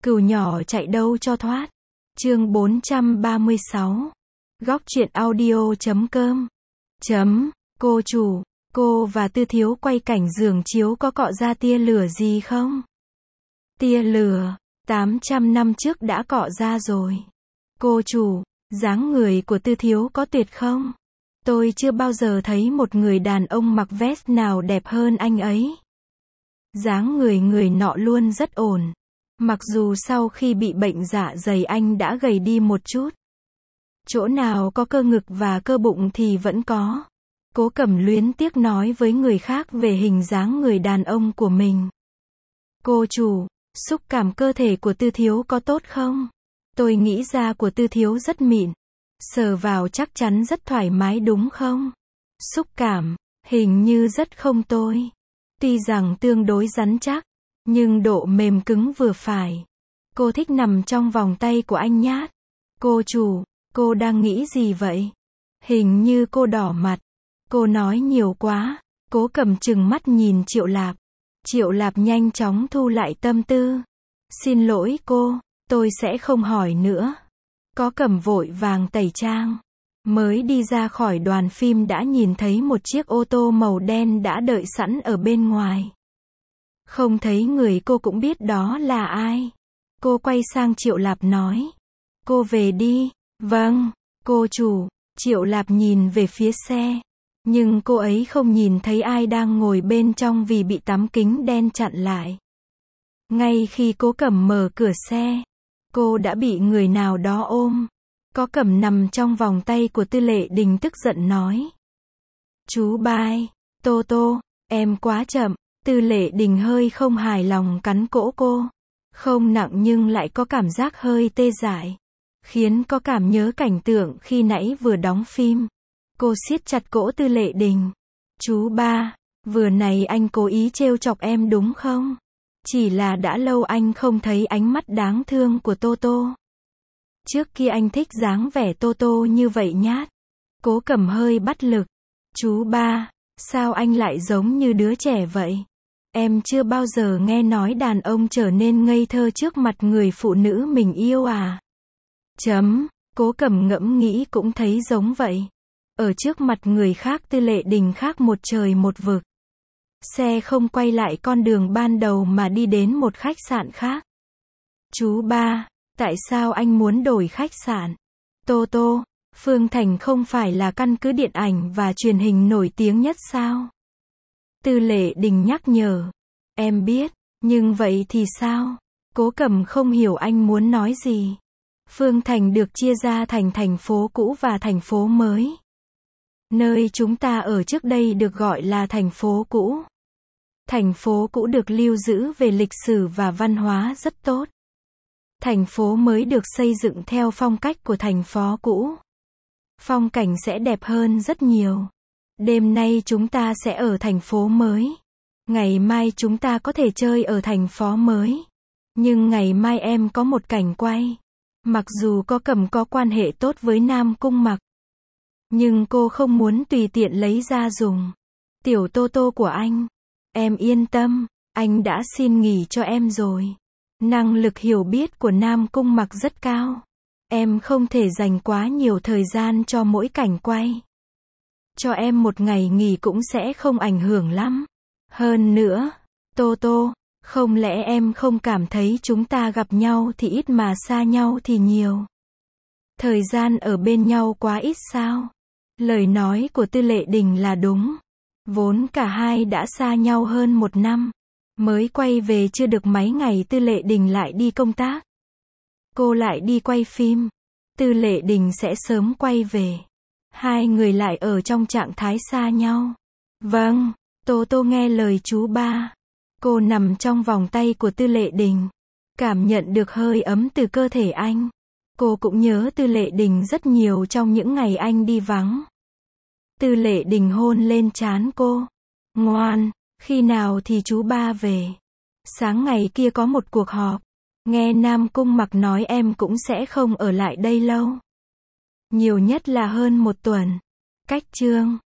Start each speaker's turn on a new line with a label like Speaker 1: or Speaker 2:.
Speaker 1: Cừu nhỏ chạy đâu cho thoát. Chương 436. Góc truyện audio.com. Cô chủ, cô và Tư Thiếu quay cảnh giường chiếu có cọ ra tia lửa gì không? Tia lửa, 800 năm trước đã cọ ra rồi. Cô chủ, dáng người của Tư Thiếu có tuyệt không? Tôi chưa bao giờ thấy một người đàn ông mặc vest nào đẹp hơn anh ấy. Dáng người nọ luôn rất ổn. Mặc dù sau khi bị bệnh dạ dày anh đã gầy đi một chút. Chỗ nào có cơ ngực và cơ bụng thì vẫn có. Cố Cẩm luyến tiếc nói với người khác về hình dáng người đàn ông của mình. Cô chủ, xúc cảm cơ thể của Tư Thiếu có tốt không? Tôi nghĩ da của Tư Thiếu rất mịn. Sờ vào chắc chắn rất thoải mái đúng không? Xúc cảm, hình như rất không tồi. Tuy rằng tương đối rắn chắc, nhưng độ mềm cứng vừa phải. Cô thích nằm trong vòng tay của anh nhát. Cô chủ, cô đang nghĩ gì vậy? Hình như cô đỏ mặt. Cô nói nhiều quá. Cố Cẩm trừng mắt nhìn Triệu Lạp. Triệu Lạp nhanh chóng thu lại tâm tư. Xin lỗi cô, tôi sẽ không hỏi nữa. Cố Cẩm vội vàng tẩy trang. Mới đi ra khỏi đoàn phim đã nhìn thấy một chiếc ô tô màu đen đã đợi sẵn ở bên ngoài. Không thấy người cô cũng biết đó là ai. Cô quay sang Triệu Lạp nói. Cô về đi. Vâng, cô chủ. Triệu Lạp nhìn về phía xe. Nhưng cô ấy không nhìn thấy ai đang ngồi bên trong vì bị tấm kính đen chặn lại. Ngay khi Cố Cẩm mở cửa xe, cô đã bị người nào đó ôm. Cố Cẩm nằm trong vòng tay của Tư Lệ Đình tức giận nói. Chú Bai, Tô Tô, em quá chậm. Tư Lệ Đình hơi không hài lòng cắn cổ cô. Không nặng nhưng lại có cảm giác hơi tê dại. Khiến có cảm nhớ cảnh tượng khi nãy vừa đóng phim. Cô siết chặt cổ Tư Lệ Đình. Chú Ba, vừa này anh cố ý trêu chọc em đúng không? Chỉ là đã lâu anh không thấy ánh mắt đáng thương của Tô Tô. Trước kia anh thích dáng vẻ Tô Tô như vậy nhát. Cố Cẩm hơi bắt lực. Chú Ba, sao anh lại giống như đứa trẻ vậy? Em chưa bao giờ nghe nói đàn ông trở nên ngây thơ trước mặt người phụ nữ mình yêu à? Cố Cẩm ngẫm nghĩ cũng thấy giống vậy. Ở trước mặt người khác Tư Lệ Đình khác một trời một vực. Xe không quay lại con đường ban đầu mà đi đến một khách sạn khác. Chú Ba, tại sao anh muốn đổi khách sạn? Tô Tô, Phương Thành không phải là căn cứ điện ảnh và truyền hình nổi tiếng nhất sao? Tư Lệ Đình nhắc nhở. Em biết, nhưng vậy thì sao? Cố Cẩm không hiểu anh muốn nói gì. Phương Thành được chia ra thành thành phố cũ và thành phố mới. Nơi chúng ta ở trước đây được gọi là thành phố cũ. Thành phố cũ được lưu giữ về lịch sử và văn hóa rất tốt. Thành phố mới được xây dựng theo phong cách của thành phố cũ. Phong cảnh sẽ đẹp hơn rất nhiều. Đêm nay chúng ta sẽ ở thành phố mới. Ngày mai chúng ta có thể chơi ở thành phố mới. Nhưng ngày mai em có một cảnh quay. Mặc dù Cố Cẩm có quan hệ tốt với Nam Cung Mặc. Nhưng cô không muốn tùy tiện lấy ra dùng. Tiểu Tô Tô của anh. Em yên tâm, anh đã xin nghỉ cho em rồi. Năng lực hiểu biết của Nam Cung Mặc rất cao. Em không thể dành quá nhiều thời gian cho mỗi cảnh quay. Cho em một ngày nghỉ cũng sẽ không ảnh hưởng lắm. Hơn nữa, Tô Tô, không lẽ em không cảm thấy chúng ta gặp nhau thì ít mà xa nhau thì nhiều? Thời gian ở bên nhau quá ít sao? Lời nói của Tư Lệ Đình là đúng. Vốn cả hai đã xa nhau hơn 1 năm. Mới quay về chưa được mấy ngày Tư Lệ Đình lại đi công tác. Cô lại đi quay phim. Tư Lệ Đình sẽ sớm quay về. Hai người lại ở trong trạng thái xa nhau. Vâng, Tô Tô nghe lời chú Ba. Cô nằm trong vòng tay của Tư Lệ Đình. Cảm nhận được hơi ấm từ cơ thể anh. Cô cũng nhớ Tư Lệ Đình rất nhiều trong những ngày anh đi vắng. Tư Lệ Đình hôn lên trán cô. Ngoan, khi nào thì chú Ba về? Sáng ngày kia có một cuộc họp. Nghe Nam Cung Mặc nói em cũng sẽ không ở lại đây lâu. Nhiều nhất là hơn 1 tuần. Cách chương